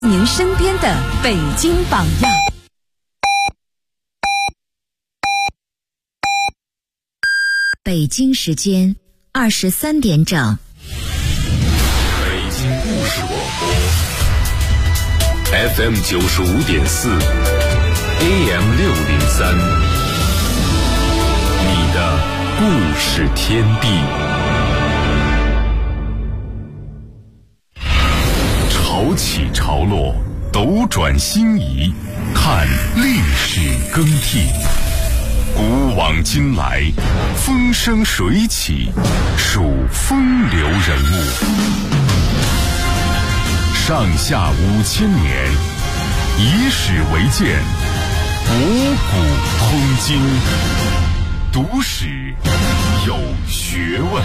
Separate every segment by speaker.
Speaker 1: 您身边的北京榜样。
Speaker 2: 北京时间23点整。
Speaker 3: 北京故事广播 FM 95.4 AM 603，你的故事天地。潮起潮落，斗转星移，看历史更替。古往今来，风生水起，数风流人物。上下5000年，以史为鉴，博古通今，读史有学问。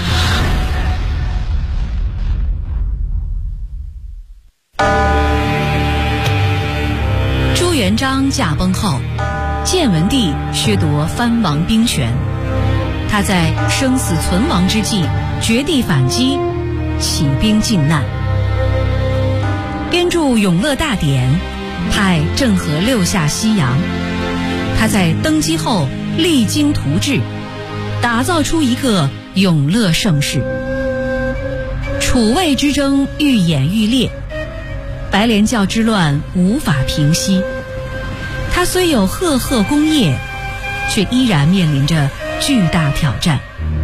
Speaker 1: 朱元璋驾崩后，建文帝削夺藩王兵权，他在生死存亡之际绝地反击，起兵靖难，编著《永乐大典》，派郑和六下西洋。他在登基后励精图治，打造出一个永乐盛世。楚魏之争愈演愈烈，白莲教之乱无法平息。他虽有赫赫功业，却依然面临着巨大挑战。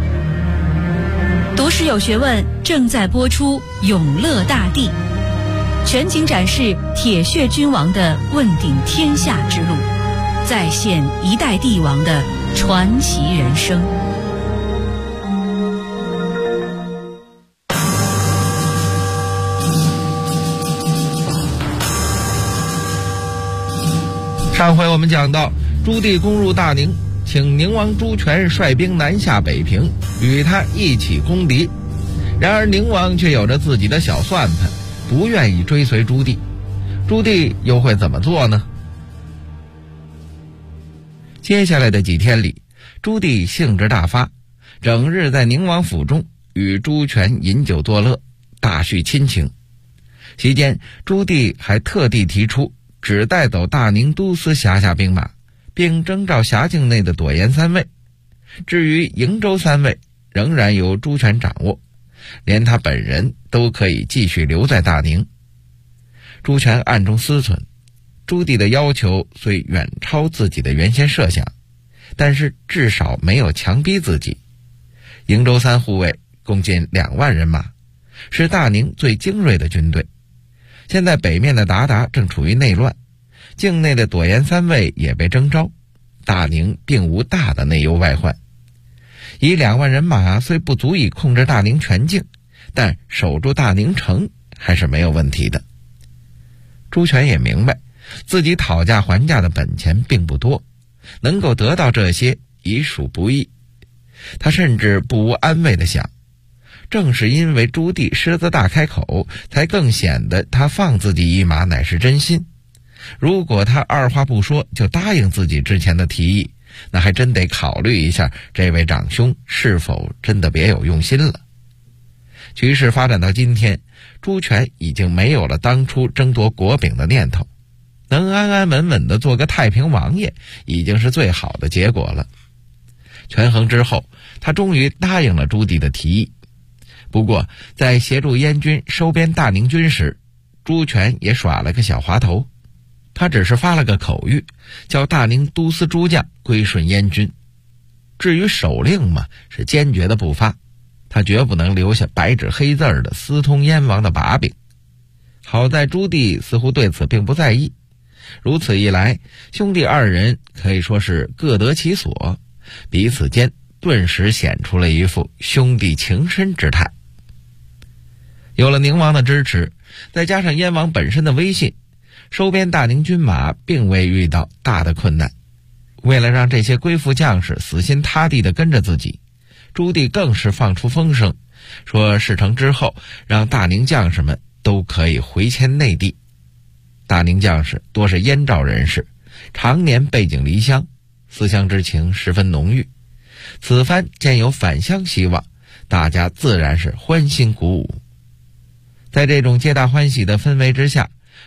Speaker 1: 读史有学问正在播出《永乐大帝》，全景展示铁血君王的问鼎天下之路，再现一代帝王的传奇人生。
Speaker 4: 上回我们讲到，朱棣攻入大宁，请宁王朱权率兵南下北平，与他一起攻敌。然而宁王却有着自己的小算盘，不愿意追随朱棣。朱棣又会怎么做呢？接下来的几天里，朱棣兴致大发，整日在宁王府中与朱权饮酒作乐，大叙亲情。期间，朱棣还特地提出只带走大宁都司辖下兵马，并征召辖境内的朵颜3尉。至于瀛州3尉，仍然由朱权掌握，连他本人都可以继续留在大宁。朱权暗中思忖，朱棣的要求虽远超自己的原先设想，但是至少没有强逼自己。瀛州3护卫共近2万人马，是大宁最精锐的军队。现在北面的鞑靼正处于内乱，境内的朵颜3尉也被征召，大宁并无大的内忧外患。以2万人马虽不足以控制大宁全境，但守住大宁城还是没有问题的。朱权也明白自己讨价还价的本钱并不多，能够得到这些已属不易。他甚至不无安慰地想，正是因为朱棣狮子大开口，才更显得他放自己一马乃是真心。如果他二话不说就答应自己之前的提议，那还真得考虑一下这位长兄是否真的别有用心了。局势发展到今天，朱权已经没有了当初争夺国柄的念头，能安安稳稳地做个太平王爷，已经是最好的结果了。权衡之后，他终于答应了朱棣的提议。不过在协助燕军收编大宁军时，朱权也耍了个小滑头。他只是发了个口谕，叫大宁都司诸将归顺燕军。至于首令嘛，是坚决的不发，他绝不能留下白纸黑字的私通燕王的把柄。好在朱棣似乎对此并不在意，如此一来，兄弟二人可以说是各得其所，彼此间顿时显出了一副兄弟情深之态。有了宁王的支持，再加上燕王本身的威信，收编大宁军马并未遇到大的困难。为了让这些归附将士死心塌地地跟着自己，朱棣更是放出风声，说事成之后让大宁将士们都可以回迁内地。大宁将士多是燕赵人士，常年背井离乡，思乡之情十分浓郁。此番见有返乡希望，大家自然是欢欣鼓舞。在这种皆大欢喜的氛围之下，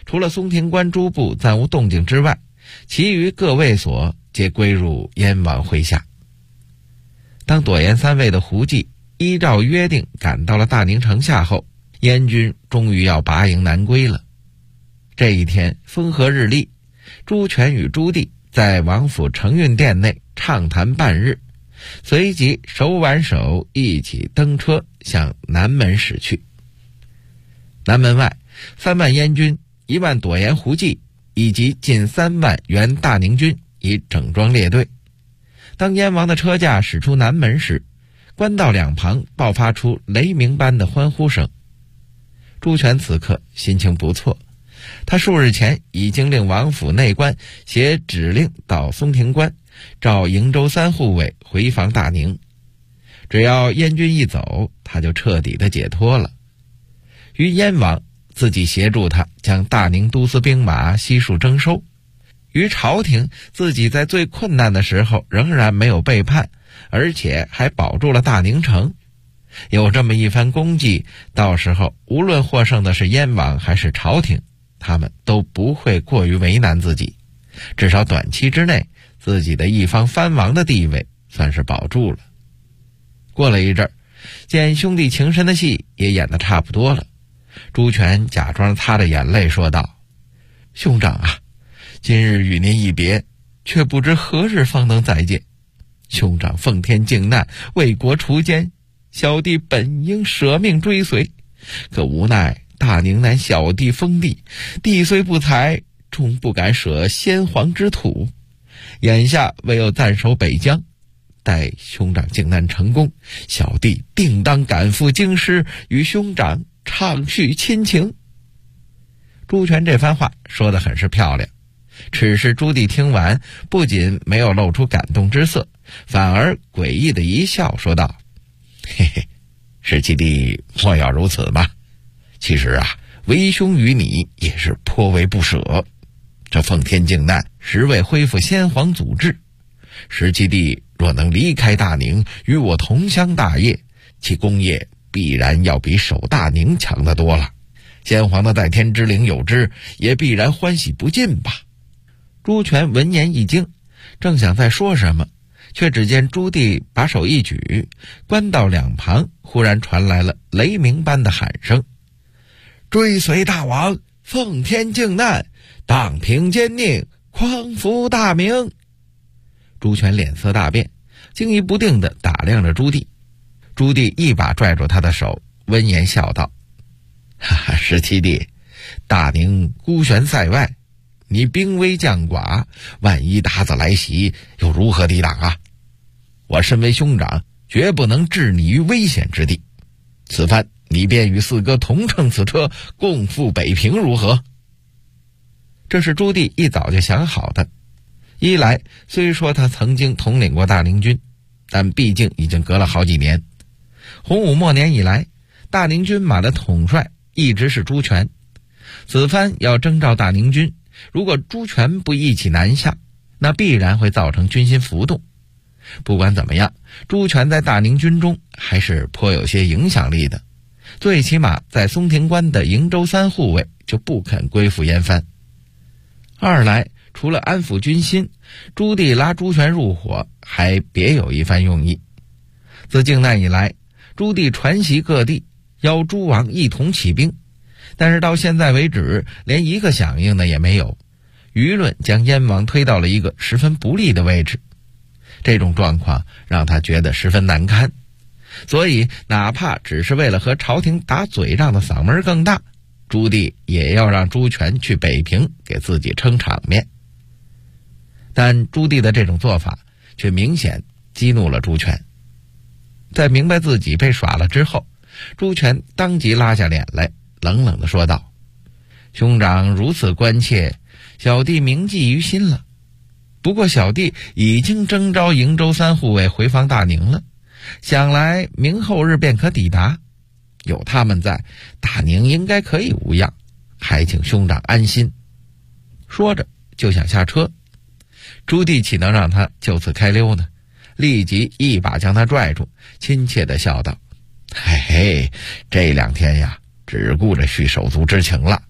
Speaker 4: 除了松亭关诸部暂无动静之外，其余各卫所皆归入燕王麾下。当朵颜三尉的胡骑依照约定赶到了大宁城下后，燕军终于要拔营南归了。这一天风和日丽，朱权与朱棣在王府承运殿内畅谈半日，随即手挽手一起登车向南门驶去。南门外3万燕军、1万朵颜胡骑以及近3万原大宁军已整装列队。当燕王的车驾驶出南门时，官道两旁爆发出雷鸣般的欢呼声。朱权此刻心情不错，他数日前已经令王府内官写指令到松亭关，召营州3护卫回防大宁。只要燕军一走，他就彻底的解脱了。于燕王自己协助他将大宁都司兵马悉数征收，于朝廷自己在最困难的时候仍然没有背叛，而且还保住了大宁城。有这么一番功绩，到时候无论获胜的是燕王还是朝廷，他们都不会过于为难自己，至少短期之内自己的一方藩王的地位算是保住了。过了一阵儿，见兄弟情深的戏也演得差不多了，朱权假装擦着眼泪说道：兄长啊，今日与您一别，却不知何日方能再见。兄长奉天靖难，为国除奸，小弟本应舍命追随，可无奈大宁乃小弟封地，地虽不才，终不敢舍先皇之土。眼下唯有暂守北疆，待兄长靖难成功，小弟定当赶赴京师，与兄长畅叙亲情。朱权这番话说得很是漂亮，只是朱棣听完不仅没有露出感动之色，反而诡异的一笑说道：嘿嘿，十七弟莫要如此吧，其实啊，为兄与你也是颇为不舍。这奉天靖难实为恢复先皇祖制，十七弟若能离开大宁，与我同襄大业，其功业必然要比守大宁强得多了。先皇的在天之灵有之，也必然欢喜不尽吧。朱权闻言一惊，正想再说什么，却只见朱棣把手一举，官道两旁忽然传来了雷鸣般的喊声：追随大王，奉天靖难，荡平奸佞，匡扶大明。朱权脸色大变，惊疑不定地打量着朱棣。朱棣一把拽住他的手，温言笑道：哈哈，十七弟，大宁孤悬塞外，你兵微将寡，万一鞑子来袭，又如何抵挡啊？我身为兄长，绝不能置你于危险之地。此番你便与四哥同乘此车，共赴北平，如何？这是朱棣一早就想好的。一来，虽说他曾经统领过大宁军，但毕竟已经隔了好几年。洪武末年以来，大宁军马的统帅一直是朱权。此番要征召大宁军，如果朱权不一起南下，那必然会造成军心浮动。不管怎么样，朱权在大宁军中还是颇有些影响力的，最起码在松亭关的营州3护卫就不肯归附燕藩。二来，除了安抚军心，朱棣拉朱权入伙还别有一番用意。自靖难以来，朱棣传习各地，邀诸王一同起兵，但是到现在为止，连一个响应的也没有。舆论将燕王推到了一个十分不利的位置，这种状况让他觉得十分难堪，所以哪怕只是为了和朝廷打嘴仗的嗓门更大，朱棣也要让朱权去北平给自己撑场面。但朱棣的这种做法却明显激怒了朱权。在明白自己被耍了之后，朱权当即拉下脸来，冷冷地说道：兄长如此关切，小弟铭记于心了。不过小弟已经征召营州3护卫回防大宁了，想来明后日便可抵达，有他们在，大宁应该可以无恙，还请兄长安心。说着就想下车，朱棣岂能让他就此开溜呢？立即一把将他拽住，亲切地笑道：嘿嘿，这2天呀，只顾着续手足之情了，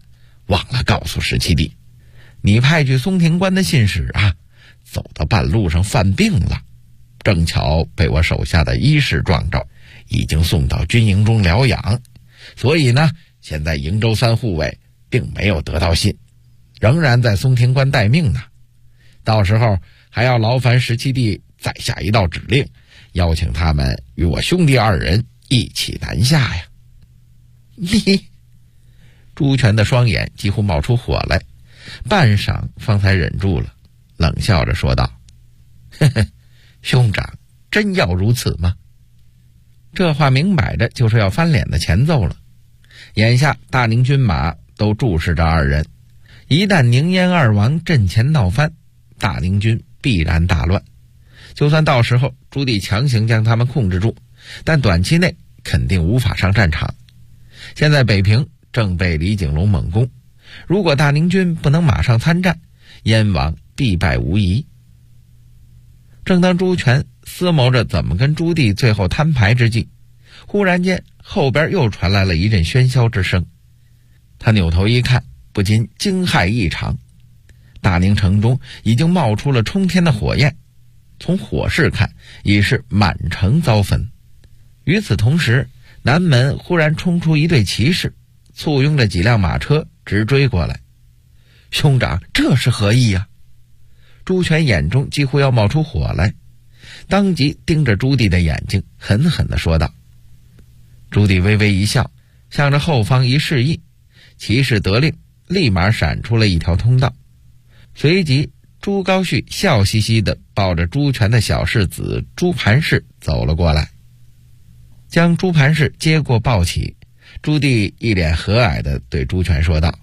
Speaker 4: 忘了告诉17弟，你派去松亭关的信使啊，走到半路上犯病了，正巧被我手下的医士撞着，已经送到军营中疗养，所以呢，现在营州3护卫并没有得到信，仍然在松亭关待命呢。到时候还要劳烦17弟再下一道指令，邀请他们与我兄弟2人一起南下呀。你，朱全的双眼几乎冒出火来，半晌方才忍住了，冷笑着说道：呵呵，兄长真要如此吗？这话明摆着就是要翻脸的前奏了。眼下大宁军马都注视着2人，一旦宁燕2王阵前闹翻，大宁军必然大乱。就算到时候朱棣强行将他们控制住，但短期内肯定无法上战场。现在北平正被李景龙猛攻，如果大宁军不能马上参战，燕王必败无疑。正当朱全思谋着怎么跟朱棣最后摊牌之际，忽然间后边又传来了一阵喧嚣之声。他扭头一看，不禁惊骇异常。大宁城中已经冒出了冲天的火焰，从火势看已是满城遭焚。与此同时，南门忽然冲出一队骑士，簇拥着几辆马车直追过来。兄长，这是何意啊？朱全眼中几乎要冒出火来，当即盯着朱棣的眼睛狠狠地说道。朱棣微微一笑，向着后方一示意，骑士得令，立马闪出了一条通道。随即朱高煦笑嘻嘻地抱着朱全的小世子朱盘氏走了过来，将朱盘氏接过抱起。朱棣一脸和蔼地对朱全说道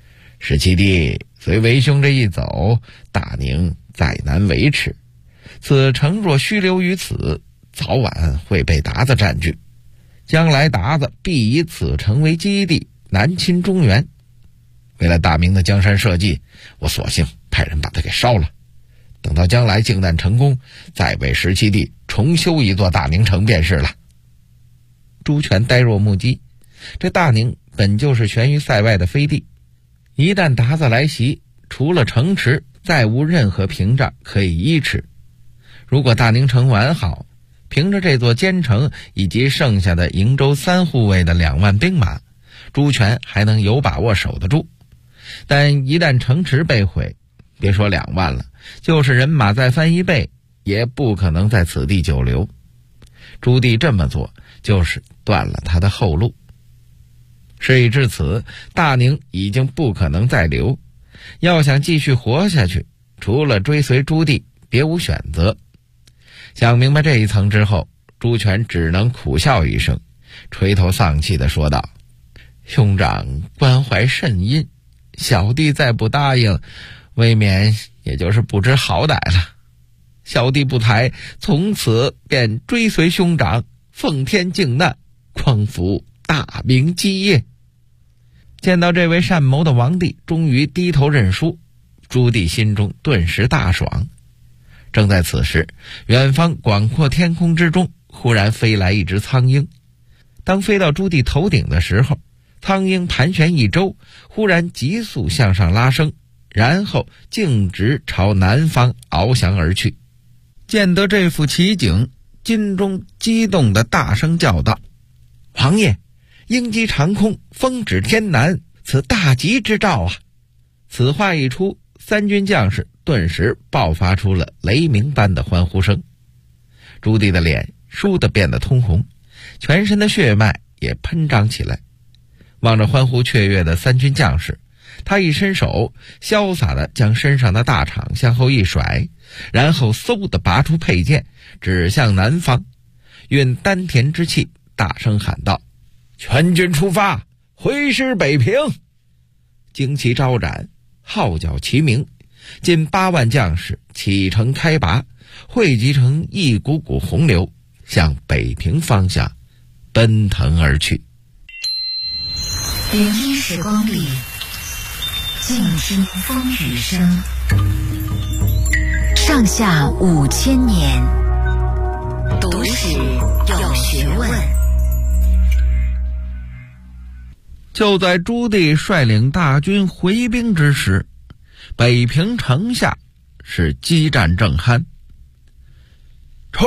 Speaker 4: ：17弟，随为兄这一走，大宁再难维持，此城若虚留于此，早晚会被鞑子占据，将来鞑子必以此城为基地，南侵中原。为了大明的江山社稷，我索性派人把它给烧了，等到将来靖难成功，再为17弟重修一座大宁城便是了。朱全呆若木鸡，这大宁本就是悬于塞外的飞地，一旦鞑子来袭，除了城池，再无任何屏障可以依持。如果大宁城完好，凭着这座坚城以及剩下的营州3护卫的2万兵马，朱全还能有把握守得住。但一旦城池被毁，别说2万了，就是人马再翻1倍，也不可能在此地久留。朱棣这么做，就是断了他的后路。事已至此，大宁已经不可能再留，要想继续活下去，除了追随朱棣，别无选择。想明白这一层之后，朱全只能苦笑一声，垂头丧气地说道：兄长关怀甚殷，小弟再不答应，未免也就是不知好歹了。小弟不才，从此便追随兄长，奉天靖难，匡扶大明基业。见到这位善谋的王帝终于低头认输，朱棣心中顿时大爽。正在此时，远方广阔天空之中忽然飞来一只苍鹰。当飞到朱棣头顶的时候，苍鹰盘旋一周，忽然急速向上拉升，然后径直朝南方翱翔而去。见得这幅奇景，金钟激动地大声叫道：王爷，鹰击长空，风指天南，此大吉之兆啊！此话一出，3军将士顿时爆发出了雷鸣般的欢呼声。朱棣的脸倏地变得通红，全身的血脉也喷张起来。望着欢呼雀跃的3军将士，他一伸手，潇洒地将身上的大氅向后一甩，然后嗖地拔出佩剑，指向南方，运丹田之气，大声喊道：全军出发，挥师北平！旌旗招展，号角齐鸣，近8万将士启程开拔，汇集成一股股洪流，向北平方向奔腾而去。
Speaker 2: 点滴时光里，静听风雨声。上下5000年，读史有学问。
Speaker 4: 就在朱棣率领大军回兵之时，北平城下是激战正酣。冲！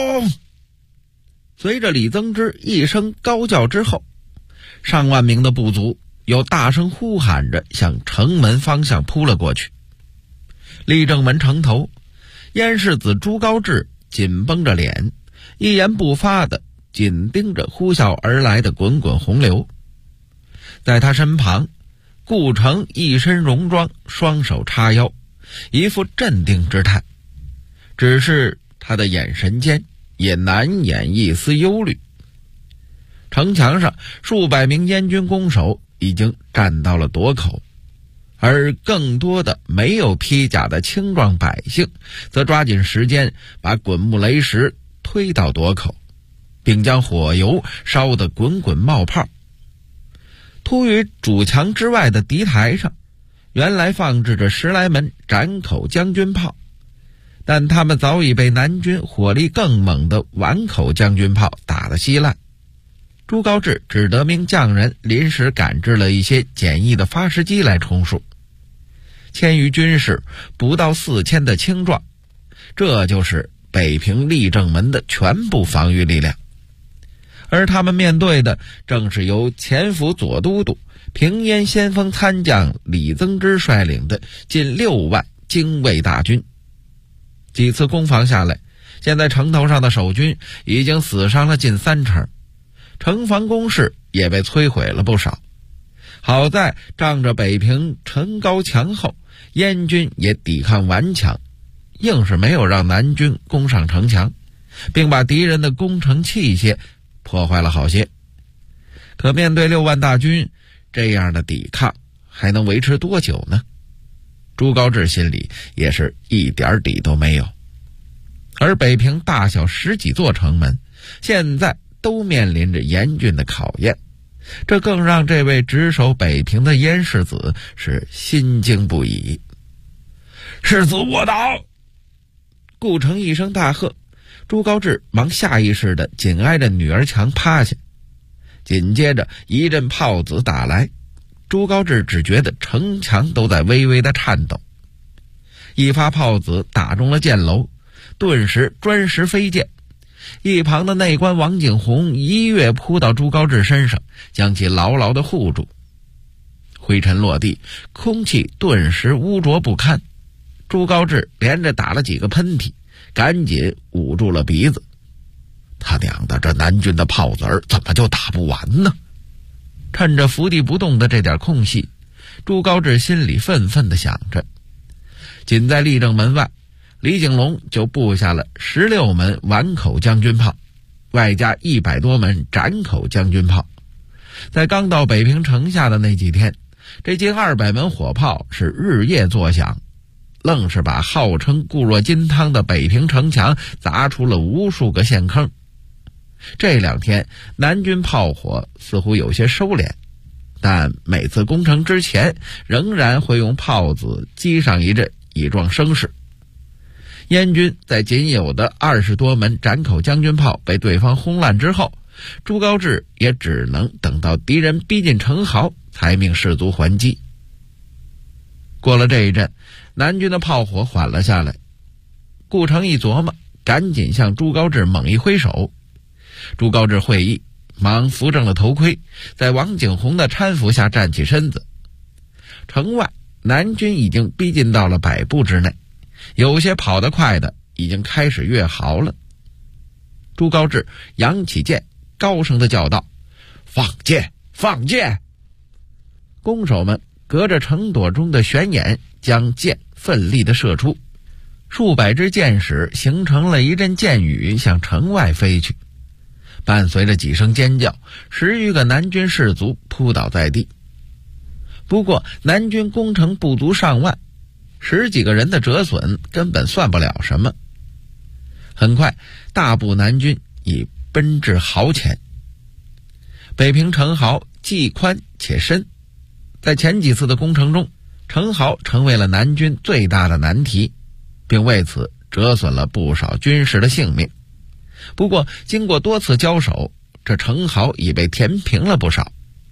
Speaker 4: 随着李增之一声高叫之后，上万名的部族又大声呼喊着向城门方向扑了过去。立正门城头，燕世子朱高炽紧绷着脸，一言不发地紧盯着呼啸而来的滚滚洪流。在他身旁，顾城一身戎装，双手叉腰，一副镇定之态，只是他的眼神间也难掩一丝忧虑。城墙上数百名燕军弓手已经站到了垛口，而更多的没有披甲的青壮百姓则抓紧时间把滚木雷石推到垛口，并将火油烧得滚滚冒泡。突于主墙之外的敌台上，原来放置着10来门斩口将军炮，但他们早已被南军火力更猛的宛口将军炮打得稀烂。朱高炽只得命匠人临时赶制了一些简易的发石机来充数，1000余军士，不到4000的轻壮，这就是北平立正门的全部防御力量。而他们面对的正是由前府左都督、平燕先锋参将李增之率领的近6万精卫大军。几次攻防下来，现在城头上的守军已经死伤了近30%，城防工事也被摧毁了不少。好在仗着北平城高墙厚，燕军也抵抗顽强，硬是没有让南军攻上城墙，并把敌人的攻城器械破坏了好些。可面对6万大军，这样的抵抗还能维持多久呢？朱高炽心里也是一点底都没有。而北平大小10几座城门现在都面临着严峻的考验，这更让这位值守北平的燕世子是心惊不已。世子卧倒！顾城一声大喝，朱高炽忙下意识地紧挨着女儿墙趴下，紧接着一阵炮子打来，朱高炽只觉得城墙都在微微的颤抖。一发炮子打中了箭楼，顿时砖石飞溅，一旁的内官王景洪一跃扑到朱高炽身上，将其牢牢地护住。灰尘落地，空气顿时污浊不堪，朱高炽连着打了几个喷嚏，赶紧捂住了鼻子。他娘的，这南军的炮子儿怎么就打不完呢？趁着伏地不动的这点空隙，朱高炽心里愤愤地想着。仅在立正门外，李景隆就布下了16门宛口将军炮，外加100多门斩口将军炮。在刚到北平城下的那几天，这近200门火炮是日夜作响，愣是把号称固若金汤的北平城墙砸出了无数个陷坑。这2天南军炮火似乎有些收敛，但每次攻城之前仍然会用炮子击上一阵，以壮声势。燕军在仅有的20多门斩口将军炮被对方轰烂之后，朱高炽也只能等到敌人逼近城壕才命士卒还击。过了这一阵，南军的炮火缓了下来，顾城一琢磨，赶紧向朱高炽猛一挥手。朱高炽会意，忙扶正了头盔，在王景洪的搀扶下站起身子。城外南军已经逼近到了100步之内，有些跑得快的已经开始跃壕了。朱高炽扬起剑，高声地叫道：“放箭，放箭！”弓手们隔着城垛中的悬眼，将箭奋力地射出，数百支箭矢形成了一阵箭雨，向城外飞去。伴随着几声尖叫，10余个南军士卒扑倒在地。不过南军攻城不足上万，10几个人的折损根本算不了什么。很快大部南军已奔至壕前。北平城壕既宽且深，在前几次的攻城中，城壕成为了南军最大的难题，并为此折损了不少军士的性命。不过经过多次交手，这城壕已被填平了不少。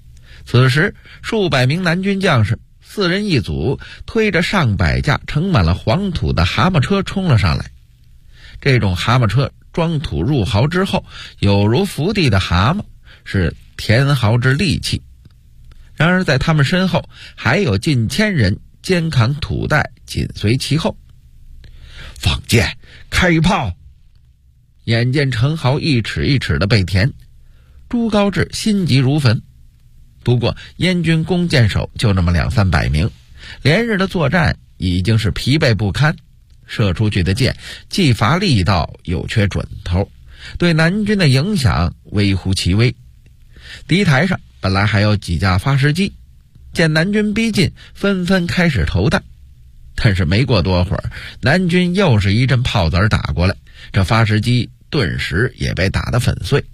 Speaker 4: 此时数百名南军将士4人一组，推着上百架盛满了黄土的蛤蟆车冲了上来。这种蛤蟆车装土入壕之后，有如伏地的蛤蟆，是填壕之利器。然而在他们身后还有近千人肩扛土袋紧随其后。放箭，开炮！眼见城壕一尺一尺的被填，朱高炽心急如焚。不过燕军弓箭手就那么200-300名，连日的作战已经是疲惫不堪，射出去的箭既乏力道又缺准头，对南军的影响微乎其微。敌台上本来还有几架发石机，见南军逼近，纷纷开始投弹。但是没过多会儿，南军又是一阵炮子打过来，这发石机顿时也被打得粉碎。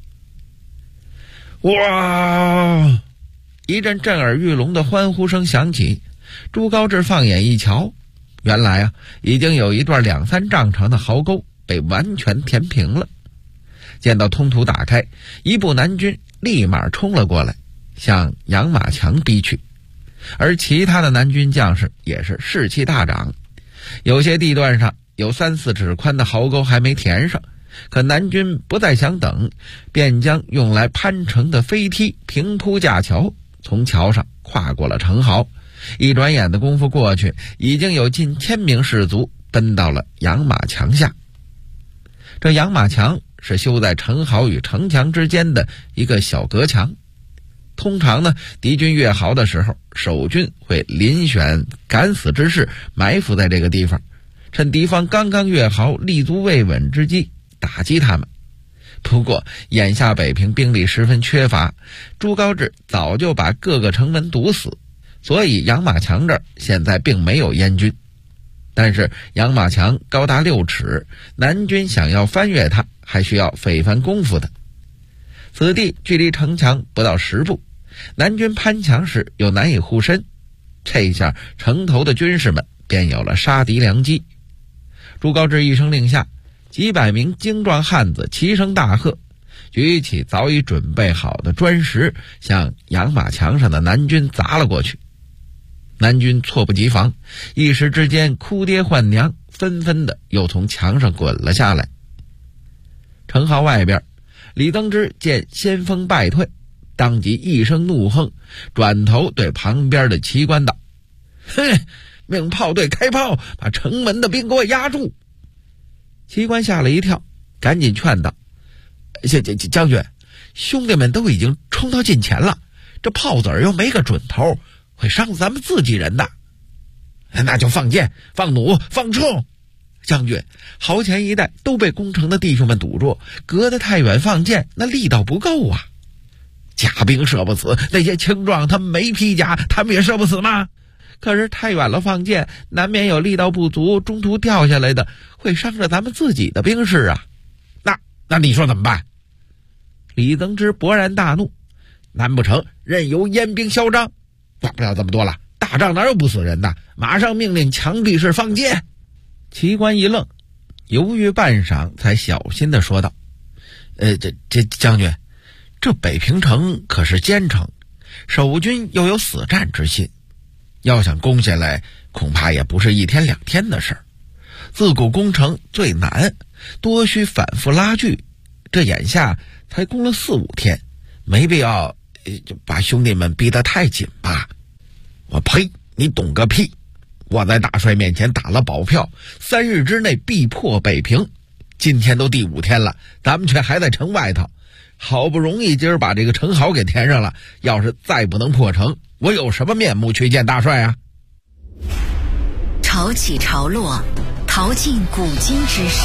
Speaker 4: 哇！一阵震耳欲聋的欢呼声响起，朱高炽放眼一瞧，原来已经有一段2-3丈长的壕沟被完全填平了。见到通途打开，一部南军立马冲了过来，向杨马强逼去。而其他的南军将士也是士气大涨，有些地段上有3-4尺宽的壕沟还没填上，可南军不再想等，便将用来攀城的飞梯平铺架桥，从桥上跨过了城壕。一转眼的功夫过去，已经有近1000名士卒奔到了杨马墙下。这杨马墙是修在城壕与城墙之间的一个小隔墙。通常呢，敌军越壕的时候，守军会遴选敢死之士埋伏在这个地方，趁敌方刚刚越壕立足未稳之机打击他们。不过眼下北平兵力十分缺乏，朱高炽早就把各个城门堵死，所以杨马墙这儿现在并没有燕军。但是杨马墙高达6尺，南军想要翻越它还需要费番功夫的。此地距离城墙不到10步，南军攀墙时又难以护身，这一下城头的军士们便有了杀敌良机。朱高炽一声令下，几百名精壮汉子齐声大喝，举起早已准备好的砖石，向杨马墙上的南军砸了过去。南军猝不及防，一时之间哭爹唤娘，纷纷的又从墙上滚了下来。城壕外边，李登之见先锋败退，当即一声怒哼，转头对旁边的旗官道：“哼，命炮队开炮，把城门的兵给我压住！”旗官吓了一跳，赶紧劝道：“将军，兄弟们都已经冲到近前了，这炮子又没个准头，会伤死咱们自己人的。那就放箭，放弩，放铳。将军，壕前一带都被攻城的弟兄们堵住，隔得太远放箭，那力道不够啊。甲兵射不死，那些轻壮他们没披甲，他们也射不死吗？可是太远了放箭，难免有力道不足，中途掉下来的，会伤着咱们自己的兵士啊。那你说怎么办？”李登之勃然大怒：“难不成任由燕兵嚣张？管不了这么多了，打仗哪有不死人的？马上命令墙壁式放箭！”旗官一愣，犹豫半晌，才小心地说道：“这将军，这北平城可是坚城，守军又有死战之心，要想攻下来，恐怕也不是1天2天的事儿。自古攻城最难，多需反复拉锯。这眼下才攻了4-5天，没必要就把兄弟们逼得太紧吧？”“我呸！你懂个屁！我在大帅面前打了保票，3日之内必破北平。今天都第5天了，咱们却还在城外头。好不容易今儿把这个城壕给填上了，要是再不能破城，我有什么面目去见大帅啊？”
Speaker 2: 潮起潮落，淘尽古今之事，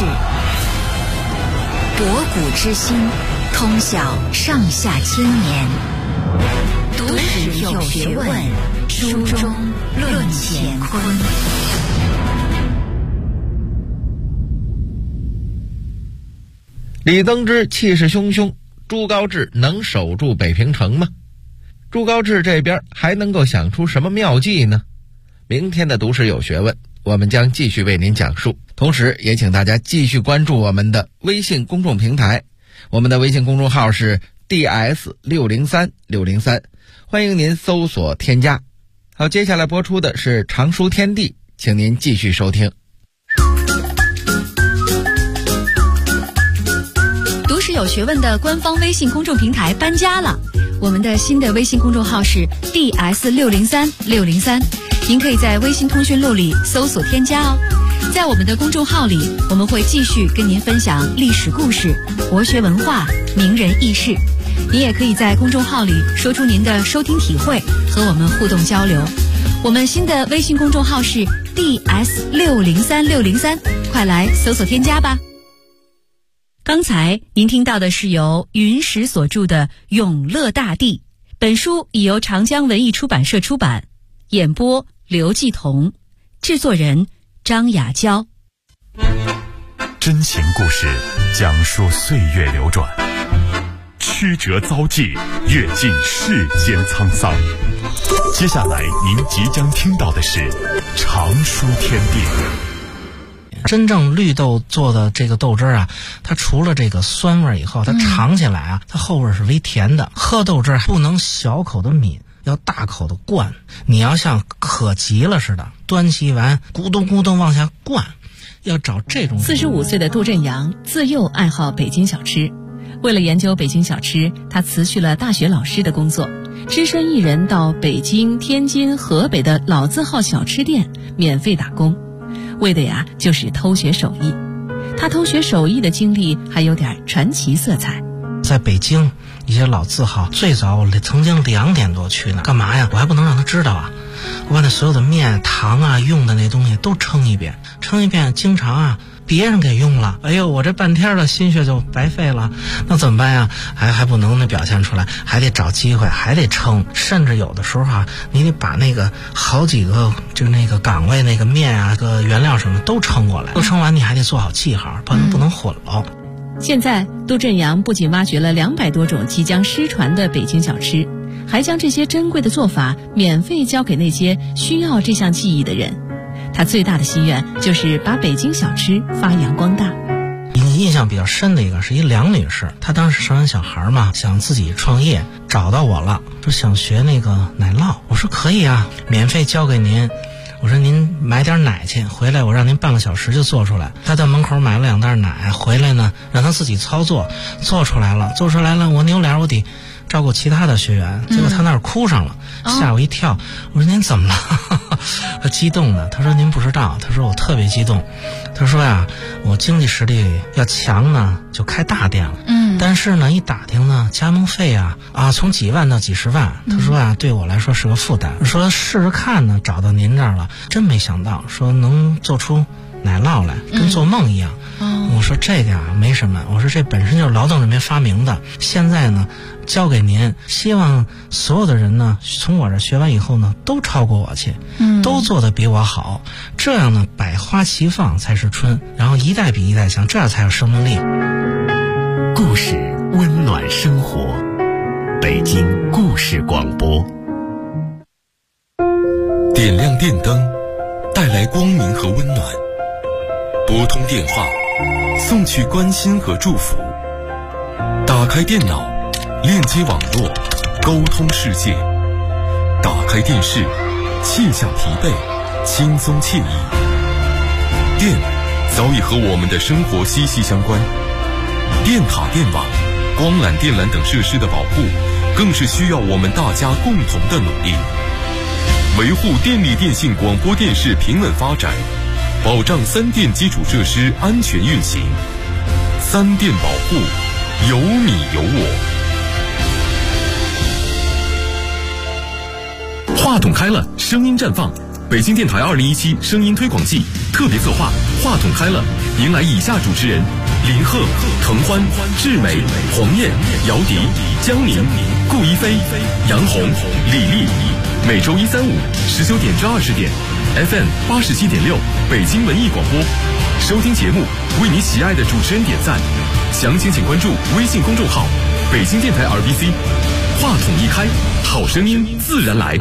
Speaker 2: 博古之心，通晓上下千年。读史有学问，书中论乾坤。
Speaker 4: 李登之气势汹汹，朱高炽能守住北平城吗？朱高炽这边还能够想出什么妙计呢？明天的读史有学问，我们将继续为您讲述，同时也请大家继续关注我们的微信公众平台，我们的微信公众号是 DS603603， 欢迎您搜索添加。好，接下来播出的是常书天地，请您继续收听。
Speaker 1: 读史有学问的官方微信公众平台搬家了，我们的新的微信公众号是 DS603603，您可以在微信通讯录里搜索添加哦。在我们的公众号里，我们会继续跟您分享历史故事、国学文化、名人轶事。您也可以在公众号里说出您的收听体会，和我们互动交流。我们新的微信公众号是 DS603603，快来搜索添加吧。刚才您听到的是由云石所著的《永乐大帝》，本书已由长江文艺出版社出版，演播刘继彤，制作人张雅娇。
Speaker 3: 真情故事讲述岁月流转，曲折遭际，阅尽世间沧桑。接下来您即将听到的是常书天地。
Speaker 5: 真正绿豆做的这个豆汁啊，它除了这个酸味以后，它尝起来啊，它后味是微甜的。喝豆汁不能小口的抿，要大口的灌。你要像渴急了似的，端起碗咕咚咕咚往下灌，要找这种。
Speaker 1: 45岁的杜振阳自幼爱好北京小吃，为了研究北京小吃，他辞去了大学老师的工作，只身一人到北京、天津、河北的老字号小吃店免费打工，为的呀就是偷学手艺。他偷学手艺的经历还有点传奇色彩。
Speaker 5: 在北京一些老字号，最早我曾经2点多去呢，干嘛呀？我还不能让他知道啊！我把那所有的面、糖啊、用的那东西都称一遍，经常啊别人给用了，哎呦，我这半天的心血就白费了，那怎么办呀？还不能那表现出来，还得找机会，还得称，甚至有的时候啊，你得把那个好几个就那个岗位那个面啊、个原料什么都称过来，都称完你还得做好记号，不能混了。
Speaker 1: 现在杜振阳不仅挖掘了200多种即将失传的北京小吃，还将这些珍贵的做法免费教给那些需要这项技艺的人。他最大的心愿就是把北京小吃发扬光大。
Speaker 5: 印象比较深的一个是一梁女士，她当时生完小孩嘛，想自己创业，找到我了，说想学那个奶酪。我说可以啊，免费教给您。我说您买点奶去，回来我让您半个小时就做出来。他在门口买了2袋奶，回来呢让他自己操作，做出来了，我扭脸我得照顾其他的学员，结果他那儿哭上了，吓我一跳。我说您怎么了？他激动的，他说您不知道，他说我特别激动，他说呀，我经济实力要强呢，就开大店了。但是呢，一打听呢，加盟费啊从几万到几十万，他说啊，对我来说是个负担。说试试看呢，找到您这儿了，真没想到，说能做出奶酪来，跟做梦一样。我说这个啊没什么，我说这本身就是劳动人民发明的，现在呢交给您，希望所有的人呢从我这学完以后呢都超过我去，都做得比我好，这样呢百花齐放才是春，然后一代比一代强，这样才有生命力。
Speaker 3: 故事温暖生活，北京故事广播。点亮电灯，带来光明和温暖；拨通电话，送去关心和祝福；打开电脑，链接网络，沟通世界；打开电视，卸下疲惫，轻松惬意。电早已和我们的生活息息相关，电塔、电网、光缆、电缆等设施的保护，更是需要我们大家共同的努力。维护电力电信广播电视平稳发展，保障3电基础设施安全运行。3电保护，有你有我。话筒开了，声音绽放。北京电台2017声音推广季特别策划话筒开了，迎来以下主持人：林鹤、滕欢、志美、黄燕、姚笛、江宁、顾一飞、杨红、李丽。每周1、3、5 19点至20点 FM 87.6北京文艺广播，收听节目，为你喜爱的主持人点赞。详情请关注微信公众号北京电台 RBC。 话筒一开，好声音自然来。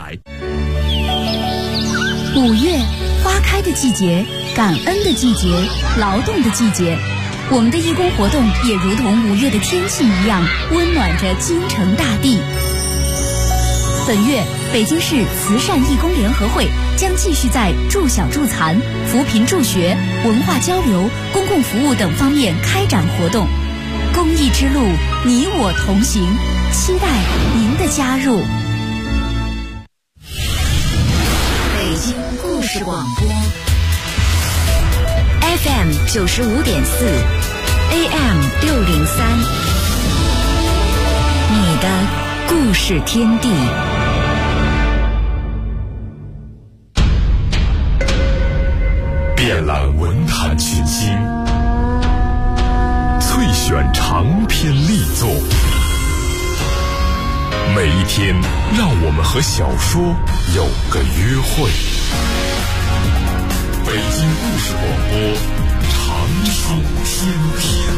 Speaker 2: 5月，花开的季节，感恩的季节，劳动的季节。我们的义工活动也如同5月的天气一样，温暖着京城大地。
Speaker 6: 本月，北京市慈善义工联合会将继续在助小助残、扶贫助学、文化交流、公共服务等方面开展活动。公益之路，你我同行，期待您的加入。
Speaker 2: 北京故事广播 FM 95.4 AM 603，你的故事天地。
Speaker 3: 遍览文坛群星，萃选长篇力作，每一天让我们和小说有个约会。北京故事广播，长寿天地。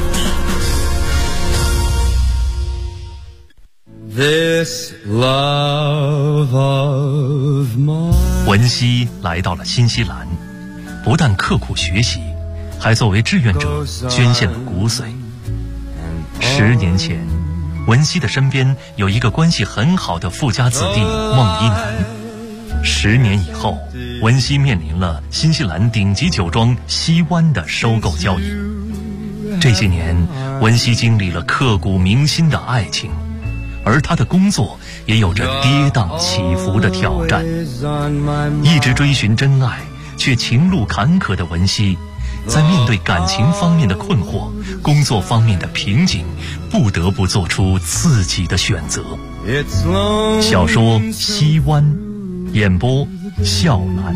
Speaker 7: This love of mine。
Speaker 8: 文熙来到了新西兰，不但刻苦学习，还作为志愿者捐献了骨髓。10年前，文熙的身边有一个关系很好的富家子弟孟一楠。10年以后，文熙面临了新西兰顶级酒庄西湾的收购交易。这些年，文熙经历了刻骨铭心的爱情，而他的工作也有着跌宕起伏的挑战。一直追寻真爱却情路坎坷的文熙，在面对感情方面的困惑、工作方面的瓶颈，不得不做出自己的选择。小说《西湾》，演播笑南。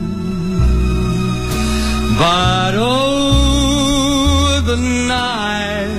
Speaker 7: But oh, the night。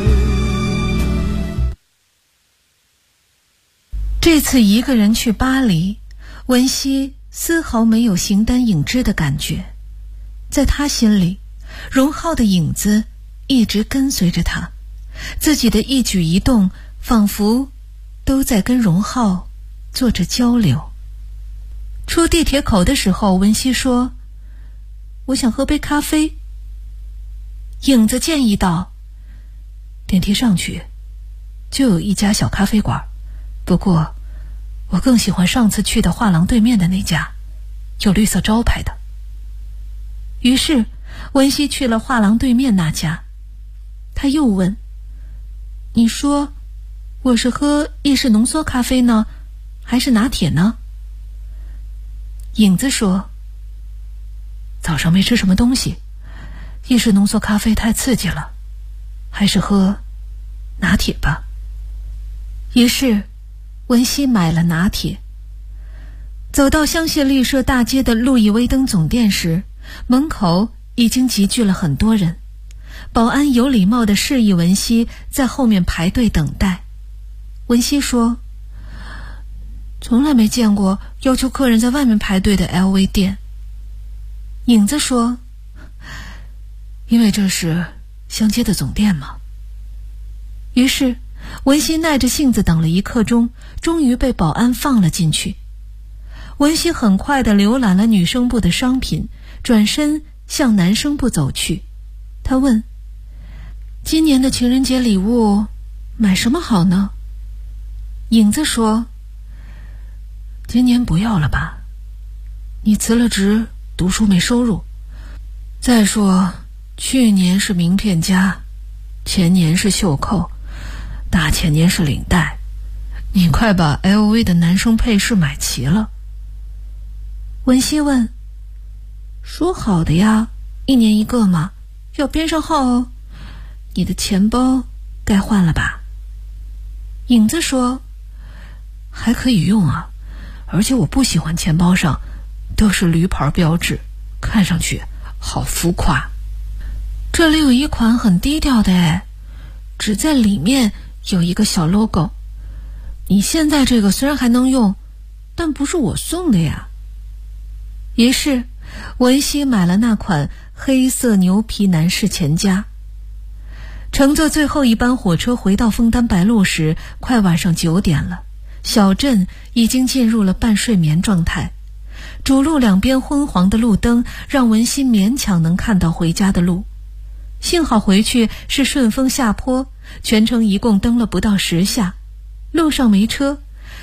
Speaker 1: 这次一个人去巴黎，文熙丝毫没有形单影只的感觉。在他心里，荣浩的影子一直跟随着他，自己的一举一动仿佛都在跟荣浩做着交流。出地铁口的时候，文熙说：“我想喝杯咖啡。”影子建议道：“电梯上去就有一家小咖啡馆，不过我更喜欢上次去的画廊对面的那家，有绿色招牌的。”于是文熙去了画廊对面那家。他又问：“你说我是喝意式浓缩咖啡呢，还是拿铁呢？”影子说：“早上没吃什么东西，意式浓缩咖啡太刺激了，还是喝拿铁吧。”于是文熙买了拿铁。走到香榭丽舍大街的路易威登总店时，门口已经集聚了很多人。保安有礼貌地示意文熙在后面排队等待。文熙说：“从来没见过要求客人在外面排队的 LV 店。”影子说：“因为这是相接的总店嘛。”于是文熙耐着性子等了1刻钟，终于被保安放了进去。文熙很快地浏览了女生部的商品，转身向男生部走去。他问：“今年的情人节礼物买什么好呢？”影子说：“今年不要了吧，你辞了职，读书没收入。再说去年是名片夹，前年是袖扣，大前年是领带，你快把 LV 的男生配饰买齐了。”文熙问：“说好的呀，1年1个嘛，要编上号哦。你的钱包该换了吧？”影子说：“还可以用啊，而且我不喜欢钱包上都是驴牌标志，看上去好浮夸。这里有一款很低调的哎，只在里面有一个小 logo。你现在这个虽然还能用，但不是我送的呀。”于是文熙买了那款黑色牛皮男士钱夹。乘坐最后一班火车回到枫丹白露时，快晚上9点了，小镇已经进入了半睡眠状态。主路两边昏黄的路灯让文熙勉强能看到回家的路。幸好回去是顺风下坡，全程一共蹬了不到10下。路上没车，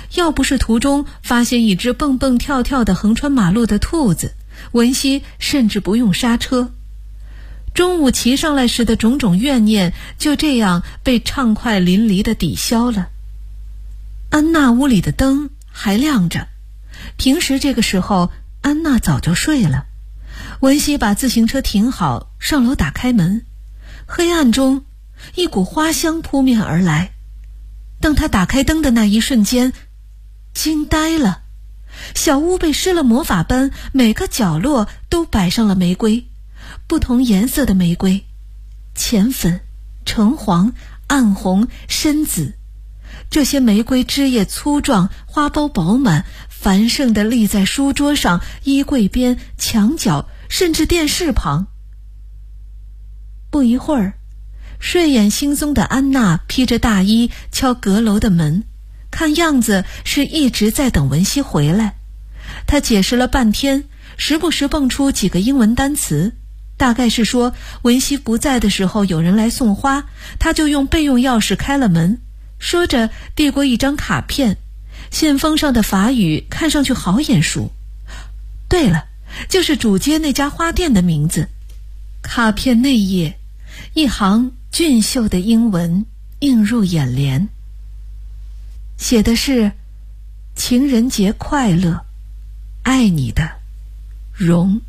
Speaker 9: 要不是途中发现一只蹦蹦跳跳的横穿马路的兔子，文熙甚至不用刹车。中午骑上来时的种种怨念就这样被畅快淋漓地抵消了。安娜屋里的灯还亮着，平时这个时候安娜早就睡了。文熙把自行车停好，上楼打开门，黑暗中一股花香扑面而来。当他打开灯的那一瞬间，惊呆了。小屋被施了魔法般，每个角落都摆上了玫瑰，不同颜色的玫瑰，浅粉、橙黄、暗红、深紫。这些玫瑰枝叶粗壮，花苞饱满，繁盛地立在书桌上、衣柜边、墙角，甚至电视旁。不一会儿，睡眼惺忪的安娜披着大衣敲阁楼的门，看样子是一直在等文熙回来。她解释了半天，时不时蹦出几个英文单词，大概是说文熙不在的时候有人来送花，她就用备用钥匙开了门，说着递过一张卡片，信封上的法语看上去好眼熟。对了，就是主街那家花店的名字。卡片内页一行俊秀的英文映入眼帘，写的是情人节快乐，爱你的荣。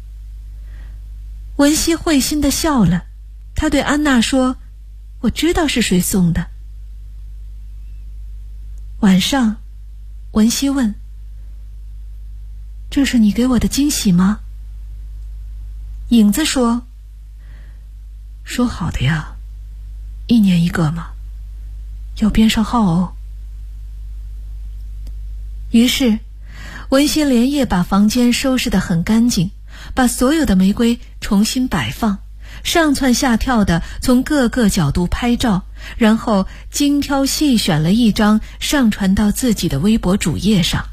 Speaker 9: 文熙会心地笑了，他对安娜说，我知道是谁送的。晚上文熙问，这是你给我的惊喜吗？影子说好的呀，1年1个嘛，要编上号哦。于是文熙连夜把房间收拾得很干净，把所有的玫瑰重新摆放，上蹿下跳地从各个角度拍照，然后精挑细选了一张上传到自己的微博主页上。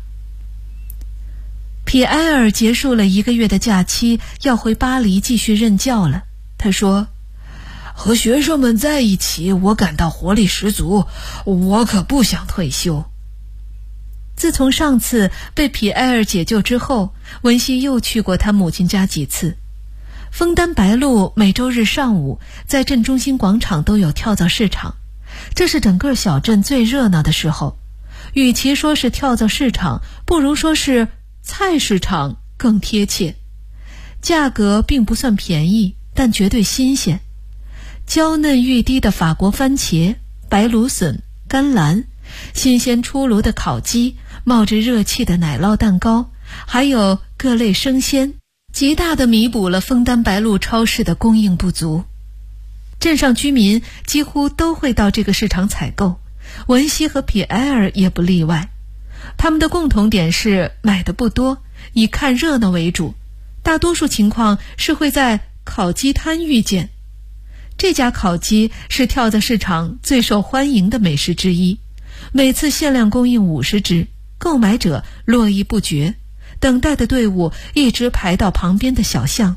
Speaker 9: 皮埃尔结束了1个月的假期，要回巴黎继续任教了。他说，和学生们在一起，我感到活力十足，我可不想退休。自从上次被皮埃尔解救之后，文熙又去过他母亲家几次。枫丹白露每周日上午在镇中心广场都有跳蚤市场，这是整个小镇最热闹的时候。与其说是跳蚤市场，不如说是菜市场更贴切。价格并不算便宜，但绝对新鲜。娇嫩欲滴的法国番茄、白芦笋、甘蓝，新鲜出炉的烤鸡，冒着热气的奶酪蛋糕，还有各类生鲜，极大地弥补了枫丹白露超市的供应不足。镇上居民几乎都会到这个市场采购，文熙和皮埃尔也不例外。他们的共同点是买的不多，以看热闹为主，大多数情况是会在烤鸡摊遇见。这家烤鸡是跳蚤市场最受欢迎的美食之一，每次限量供应50只，购买者络绎不绝，等待的队伍一直排到旁边的小巷。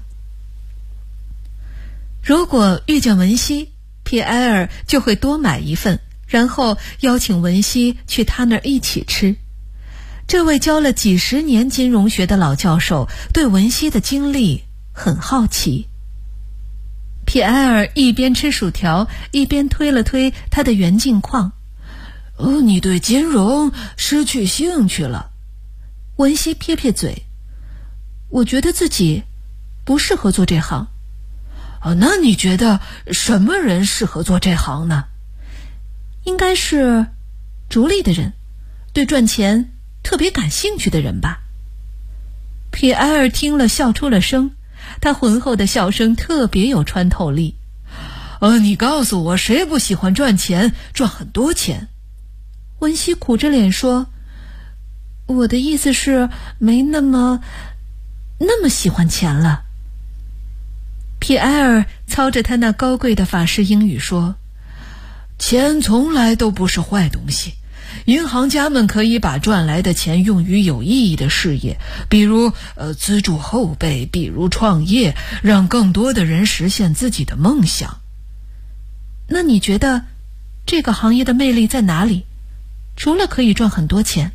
Speaker 9: 如果遇见文熙，皮埃尔就会多买一份，然后邀请文熙去他那儿一起吃。这位教了几十年金融学的老教授对文熙的经历很好奇。皮埃尔一边吃薯条，一边推了推他的圆镜框。你对金融失去兴趣了。文熙撇撇嘴，我觉得自己不适合做这行。那你觉得什么人适合做这行呢？应该是逐利的人，对赚钱特别感兴趣的人吧。皮埃尔听了笑出了声，他浑厚的笑声特别有穿透力。你告诉我，谁不喜欢赚钱，赚很多钱？文熙苦着脸说，我的意思是没那么喜欢钱了。皮埃尔操着他那高贵的法式英语说，钱从来都不是坏东西，银行家们可以把赚来的钱用于有意义的事业，比如资助后辈，比如创业，让更多的人实现自己的梦想。那你觉得这个行业的魅力在哪里？ 除了可以赚很多钱。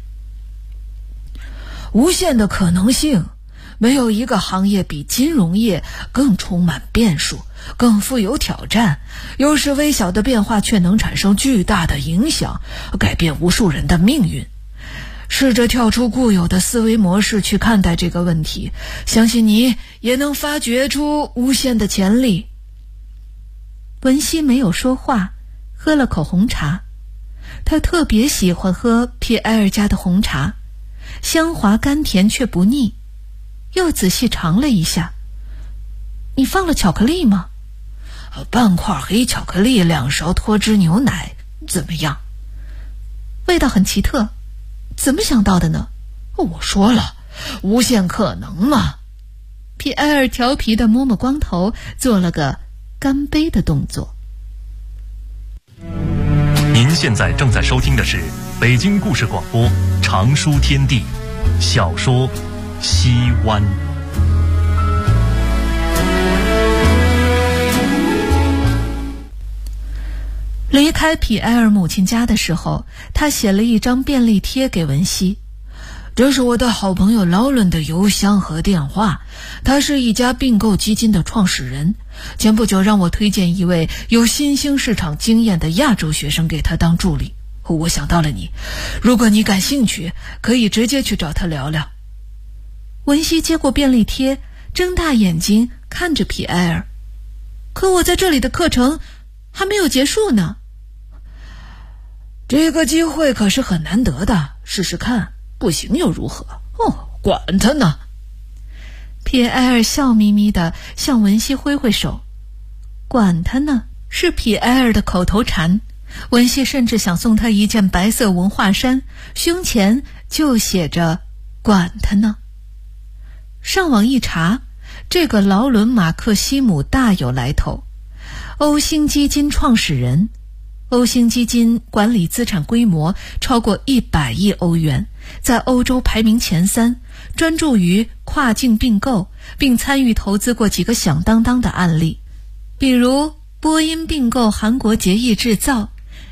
Speaker 10: 无限的可能性，没有一个行业比金融业更充满变数，更富有挑战，有时微小的变化却能产生巨大的影响，改变无数人的命运。试着跳出固有的思维模式去看待这个问题，相信你也能发掘出无限的潜力。
Speaker 9: 文熙没有说话，喝了口红茶。他特别喜欢喝皮埃尔家的红茶，香滑甘甜却不腻。又仔细尝了一下。你放了巧克力吗？
Speaker 10: 半块黑巧克力，2勺脱脂牛奶，怎么样？
Speaker 9: 味道很奇特，怎么想到的呢？
Speaker 10: 我说了，无限可能嘛。
Speaker 9: 皮埃尔调皮地摸摸光头，做了个干杯的动作。
Speaker 8: 您现在正在收听的是北京故事广播长书天地小说《西湾》。
Speaker 9: 离开皮埃尔母亲家的时候，他写了一张便利贴给文熙。
Speaker 10: 这是我的好朋友劳伦的邮箱和电话，他是一家并购基金的创始人，前不久让我推荐一位有新兴市场经验的亚洲学生给他当助理。我想到了你，如果你感兴趣，可以直接去找他聊聊。
Speaker 9: 文熙接过便利贴，睁大眼睛看着皮埃尔。可我在这里的课程还没有结束呢。
Speaker 10: 这个机会可是很难得的，试试看，不行又如何？管他呢。
Speaker 9: 皮埃尔笑眯眯地向文熙挥挥手。管他呢是皮埃尔的口头禅，文熙甚至想送他一件白色文化衫，胸前就写着管他呢。上网一查，这个劳伦·马克西姆大有来头，欧星基金创始人。欧星基金管理资产规模超过100亿欧元，在欧洲排名前3，专注于跨境并购，并参与投资过几个响当当的案例，比如波音并购韩国捷易制造，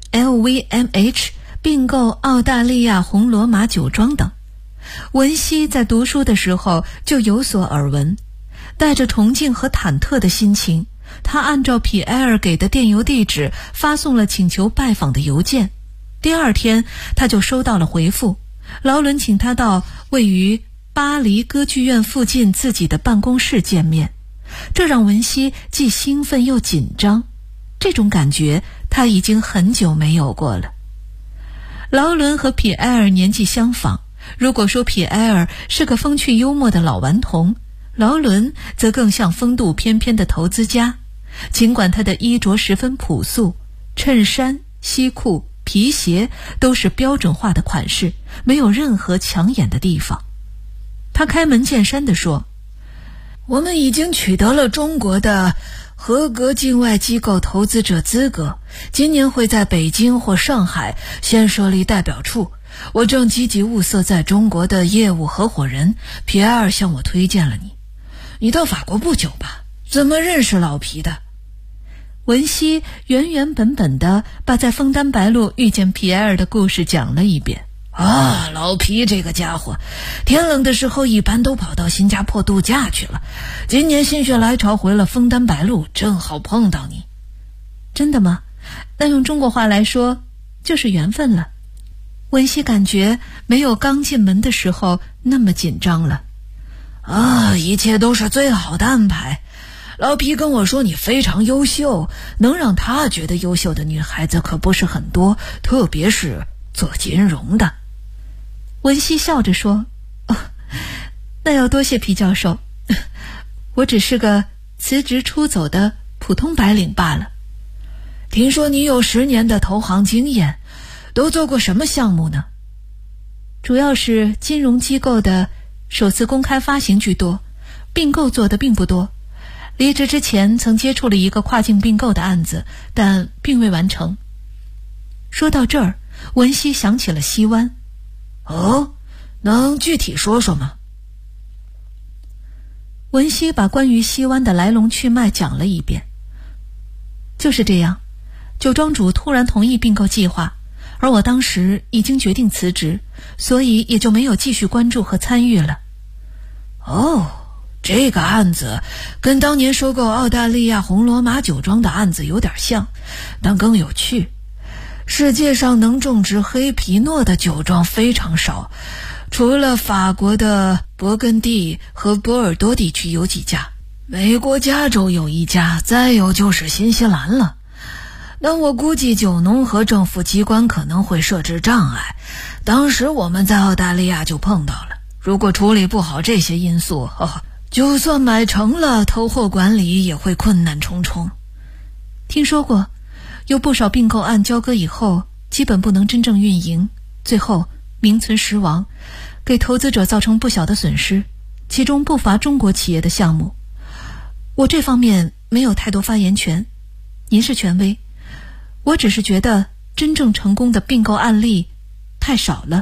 Speaker 9: LVMH 并购澳大利亚红罗马酒庄等。文熙在读书的时候就有所耳闻，带着崇敬和忐忑的心情，他按照皮埃尔给的电邮地址发送了请求拜访的邮件。第2天他就收到了回复，劳伦请他到位于巴黎歌剧院附近自己的办公室见面。这让文熙既兴奋又紧张，这种感觉他已经很久没有过了。劳伦和皮埃尔年纪相仿，如果说皮埃尔是个风趣幽默的老顽童，劳伦则更像风度翩翩的投资家。尽管他的衣着十分朴素，衬衫、西裤、皮鞋都是标准化的款式，没有任何抢眼的地方。他开门见山地说，
Speaker 10: 我们已经取得了中国的合格境外机构投资者资格，今年会在北京或上海先设立代表处。我正积极物色在中国的业务合伙人，皮埃尔向我推荐了你。你到法国不久吧？怎么认识老皮的？
Speaker 9: 文熙原原本本地把在枫丹白露遇见皮埃尔的故事讲了一遍。
Speaker 10: 老皮这个家伙，天冷的时候一般都跑到新加坡度假去了。今年心血来潮回了枫丹白露，正好碰到你。
Speaker 9: 真的吗？那用中国话来说，就是缘分了。文熙感觉没有刚进门的时候那么紧张了。
Speaker 10: 一切都是最好的安排。老皮跟我说你非常优秀，能让他觉得优秀的女孩子可不是很多，特别是做金融的。
Speaker 9: 文熙笑着说，那要多谢皮教授，我只是个辞职出走的普通白领罢了。
Speaker 10: 听说你有10年的投行经验，都做过什么项目呢？
Speaker 9: 主要是金融机构的首次公开发行居多，并购做的并不多。离职之前曾接触了一个跨境并购的案子，但并未完成。说到这儿，文熙想起了西湾。
Speaker 10: 能具体说说吗？
Speaker 9: 文熙把关于西湾的来龙去脉讲了一遍。就是这样，酒庄主突然同意并购计划， 而我当时已经决定辞职，所以也就没有继续关注和参与了。
Speaker 10: 哦，这个案子跟当年收购澳大利亚红罗马酒庄的案子有点像，但更有趣。世界上能种植黑皮诺的酒庄非常少，除了法国的勃艮第和波尔多地区有几家，美国加州有一家，再有就是新西兰了。但我估计酒农和政府机关可能会设置障碍，当时我们在澳大利亚就碰到了。如果处理不好这些因素，就算买成了，投后管理也会困难重重。
Speaker 9: 听说过有不少并购案交割以后基本不能真正运营，最后名存实亡，给投资者造成不小的损失，其中不乏中国企业的项目。我这方面没有太多发言权，您是权威，我只是觉得真正成功的并购案例太少了。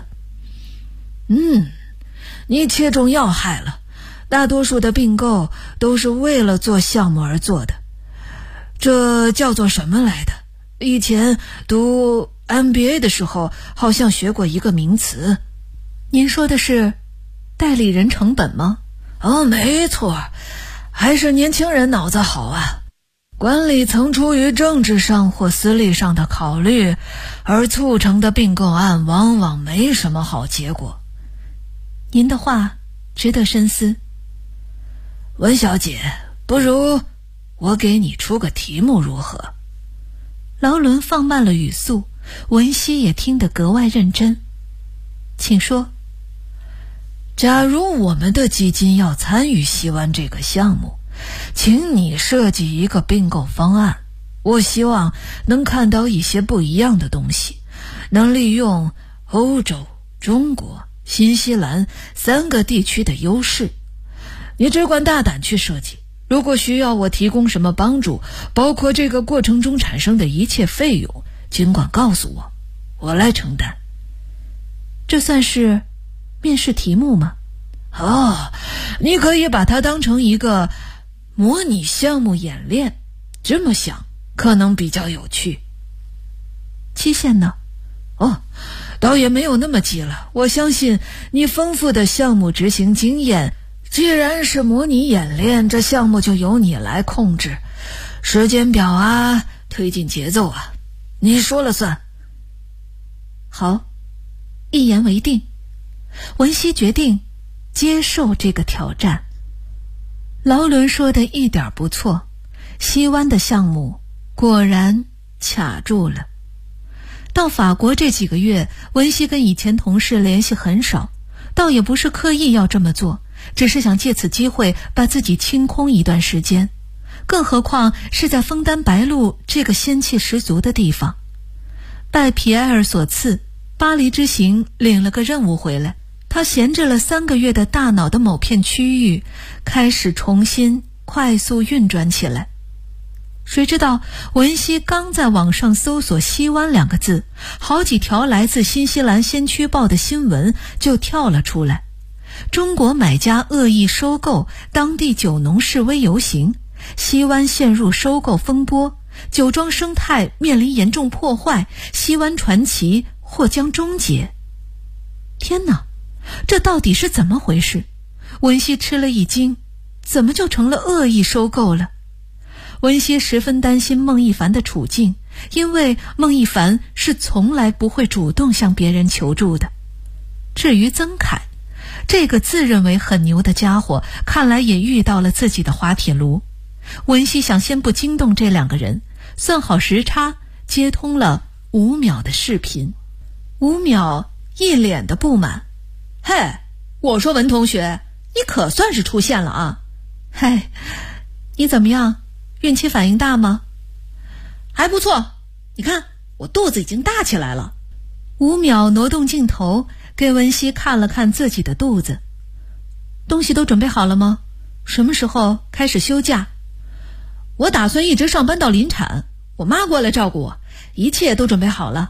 Speaker 10: 你切中要害了，大多数的并购都是为了做项目而做的，这叫做什么来的？以前读 MBA 的时候好像学过一个名词。
Speaker 9: 您说的是代理人成本吗？
Speaker 10: 没错，还是年轻人脑子好啊。管理层出于政治上或私利上的考虑而促成的并购案往往没什么好结果。
Speaker 9: 您的话值得深思。
Speaker 10: 文小姐，不如我给你出个题目如何？
Speaker 9: 劳伦放慢了语速，文熙也听得格外认真。请说。
Speaker 10: 假如我们的基金要参与西湾这个项目，请你设计一个并购方案。我希望能看到一些不一样的东西，能利用欧洲、中国、新西兰3个地区的优势。你只管大胆去设计，如果需要我提供什么帮助，包括这个过程中产生的一切费用，尽管告诉我，我来承担。
Speaker 9: 这算是面试题目吗？
Speaker 10: 你可以把它当成一个模拟项目演练，这么想可能比较有趣。
Speaker 9: 期限呢？
Speaker 10: 倒也没有那么急了，我相信你丰富的项目执行经验，既然是模拟演练，这项目就由你来控制，时间表啊，推进节奏啊，你说了算。
Speaker 9: 好，一言为定。文熙决定接受这个挑战。劳伦说的一点不错，西湾的项目果然卡住了。到法国这几个月，文熙跟以前同事联系很少，倒也不是刻意要这么做，只是想借此机会把自己清空一段时间，更何况是在枫丹白露这个仙气十足的地方。拜皮埃尔所赐，巴黎之行领了个任务回来，他闲置了3个月的大脑的某片区域开始重新快速运转起来。谁知道文熙刚在网上搜索西湾2个字，好几条来自新西兰先驱报的新闻就跳了出来。中国买家恶意收购，当地酒农示威游行，西湾陷入收购风波，酒庄生态面临严重破坏，西湾传奇或将终结。天哪，这到底是怎么回事？文熙吃了一惊，怎么就成了恶意收购了？文熙十分担心孟一凡的处境，因为孟一凡是从来不会主动向别人求助的。至于曾凯，这个自认为很牛的家伙，看来也遇到了自己的滑铁卢。文熙想先不惊动这2个人，算好时差，接通了5秒的视频。5秒一脸的不满。我说文同学，你可算是出现了啊。你怎么样？孕期反应大吗？
Speaker 10: 还不错，你看我肚子已经大起来了。
Speaker 9: 5秒挪动镜头给文熙看了看自己的肚子。东西都准备好了吗？什么时候开始休假？
Speaker 10: 我打算一直上班到临产，我妈过来照顾我，一切都准备好了。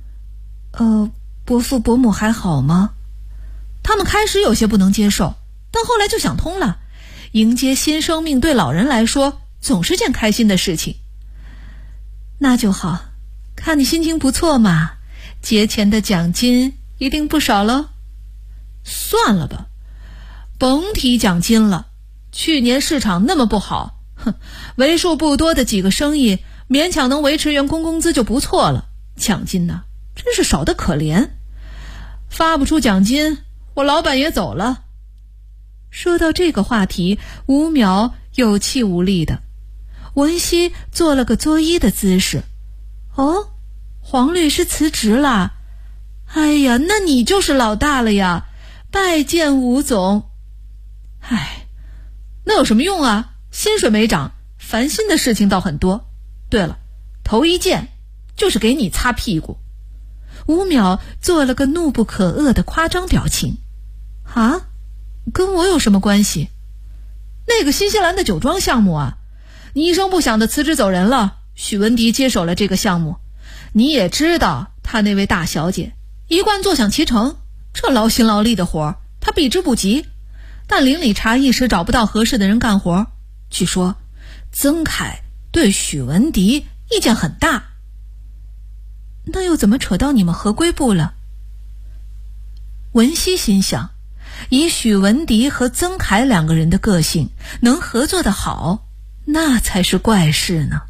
Speaker 9: 伯父伯母还好吗？
Speaker 10: 他们开始有些不能接受，但后来就想通了，迎接新生命对老人来说总是件开心的事情。
Speaker 9: 那就好，看你心情不错嘛， 节前的奖金一定不少了。算了吧，甭提奖金了，去年市场那么不好，为数不多的几个生意勉强能维持员工工资就不错了，奖金呢，真是少得可怜。发不出奖金，我老板也走了。说到这个话题，吴淼有气无力的。文熙做了个作揖的姿势。哦，黄律师辞职了？哎呀，那你就是老大了呀，拜见吴总。唉，那有什么用啊，薪水没涨，烦心的事情倒很多。对了，头一件就是给你擦屁股。吴淼做了个怒不可遏的夸张表情。啊，跟我有什么关系？那个新西兰的酒庄项目啊，你一声不响的辞职走人了，许文迪接手了这个项目。你也知道他那位大小姐一贯坐享其成，这劳心劳力的活他避之不及，但邻里茶一时找不到合适的人干活。据说曾凯对许文迪意见很大。那又怎么扯到你们合规部了？文熙心想，以许文迪和曾凯两个人的个性，能合作得好，那才是怪事呢。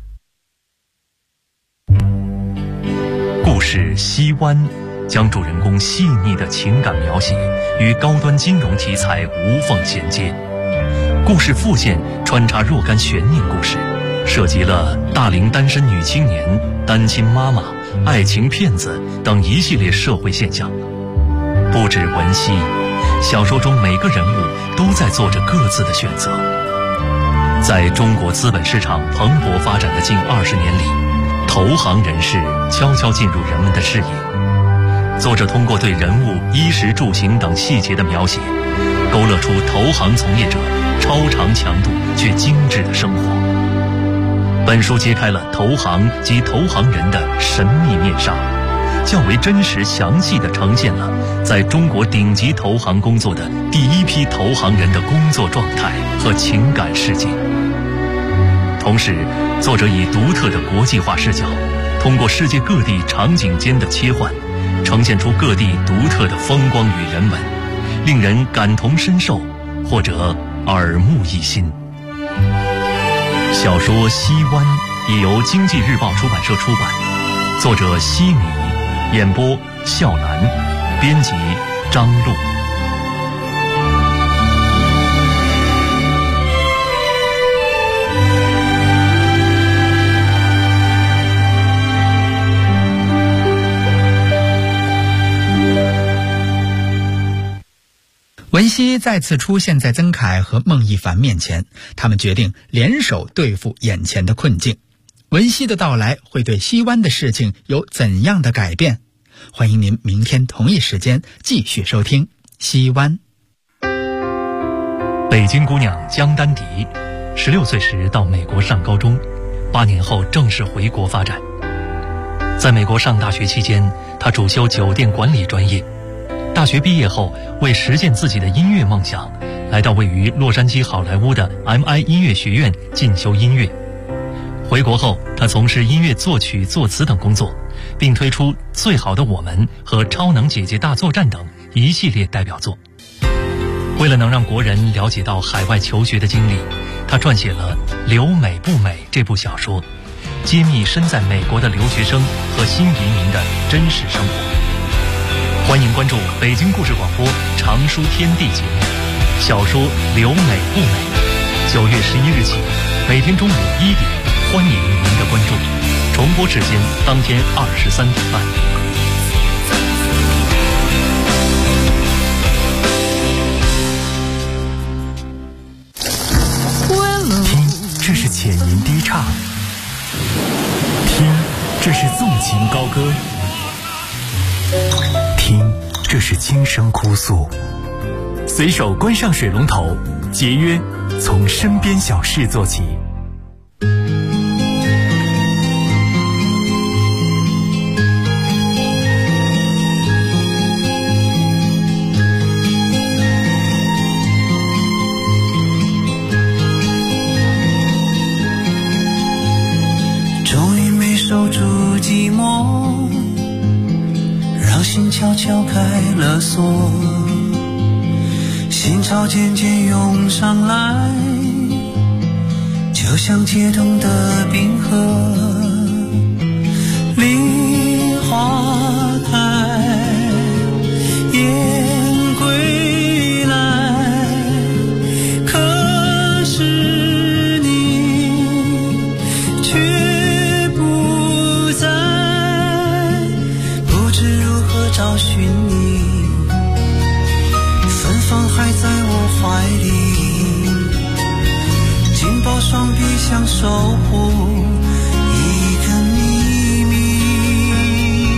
Speaker 8: 故事《西湾》将主人公细腻的情感描写与高端金融题材无缝衔接。故事副线穿插若干悬念故事，涉及了大龄单身女青年、单亲妈妈、爱情骗子等一系列社会现象。不止文熙，小说中每个人物都在做着各自的选择。在中国资本市场蓬勃发展的近20年里，投行人士悄悄进入人们的视野。作者通过对人物衣食住行等细节的描写，勾勒出投行从业者超长强度却精致的生活。本书揭开了投行及投行人的神秘面纱，较为真实详细地呈现了在中国顶级投行工作的第一批投行人的工作状态和情感世界。同时，作者以独特的国际化视角，通过世界各地场景间的切换，呈现出各地独特的风光与人文，令人感同身受或者耳目一新。小说《西湾》已由经济日报出版社出版，作者西米，演播笑兰，编辑张璐。
Speaker 11: 文熙再次出现在曾凯和孟一凡面前，他们决定联手对付眼前的困境。文熙的到来会对西湾的事情有怎样的改变？欢迎您明天同一时间继续收听《西湾》。
Speaker 8: 北京姑娘江丹迪，16岁时到美国上高中，8年后正式回国发展。在美国上大学期间，她主修酒店管理专业。大学毕业后，为实现自己的音乐梦想，来到位于洛杉矶好莱坞的 MI 音乐学院进修音乐。回国后，他从事音乐作曲、作词等工作，并推出《最好的我们》和《超能姐姐大作战》等一系列代表作。为了能让国人了解到海外求学的经历，他撰写了《留美不美》这部小说，揭秘身在美国的留学生和新移民的真实生活。欢迎关注北京故事广播常书天地节目小说《留美不美》，9月11日起，每天中午1点，欢迎您的关注。重播时间当天23点半。
Speaker 12: 听，这是浅吟低唱；听，这是纵情高歌。听，这是轻声哭诉。随手关上水龙头，节约从身边小事做起。
Speaker 13: 终于没守住寂寞， 让心悄悄开了锁，心潮渐渐涌上来，就像解冻的冰河。梨花开，雁归来，可是你却不在，不知如何找寻你，芬芳还在我怀里，紧抱双臂想守护一个秘密，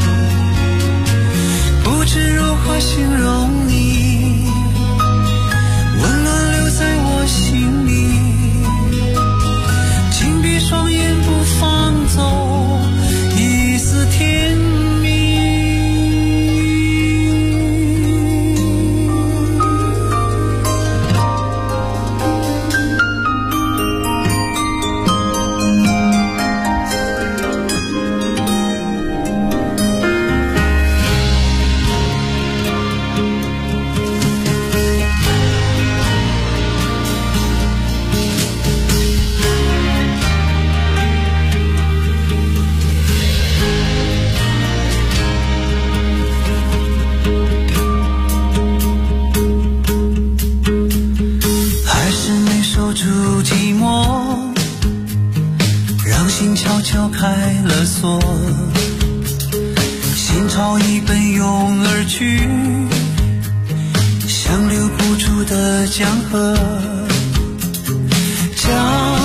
Speaker 13: 不知如何形容你，温暖留在我心里，紧闭双眼不放走一丝甜蜜。悄悄开了锁，心潮已奔涌而去，像流不住的江河，江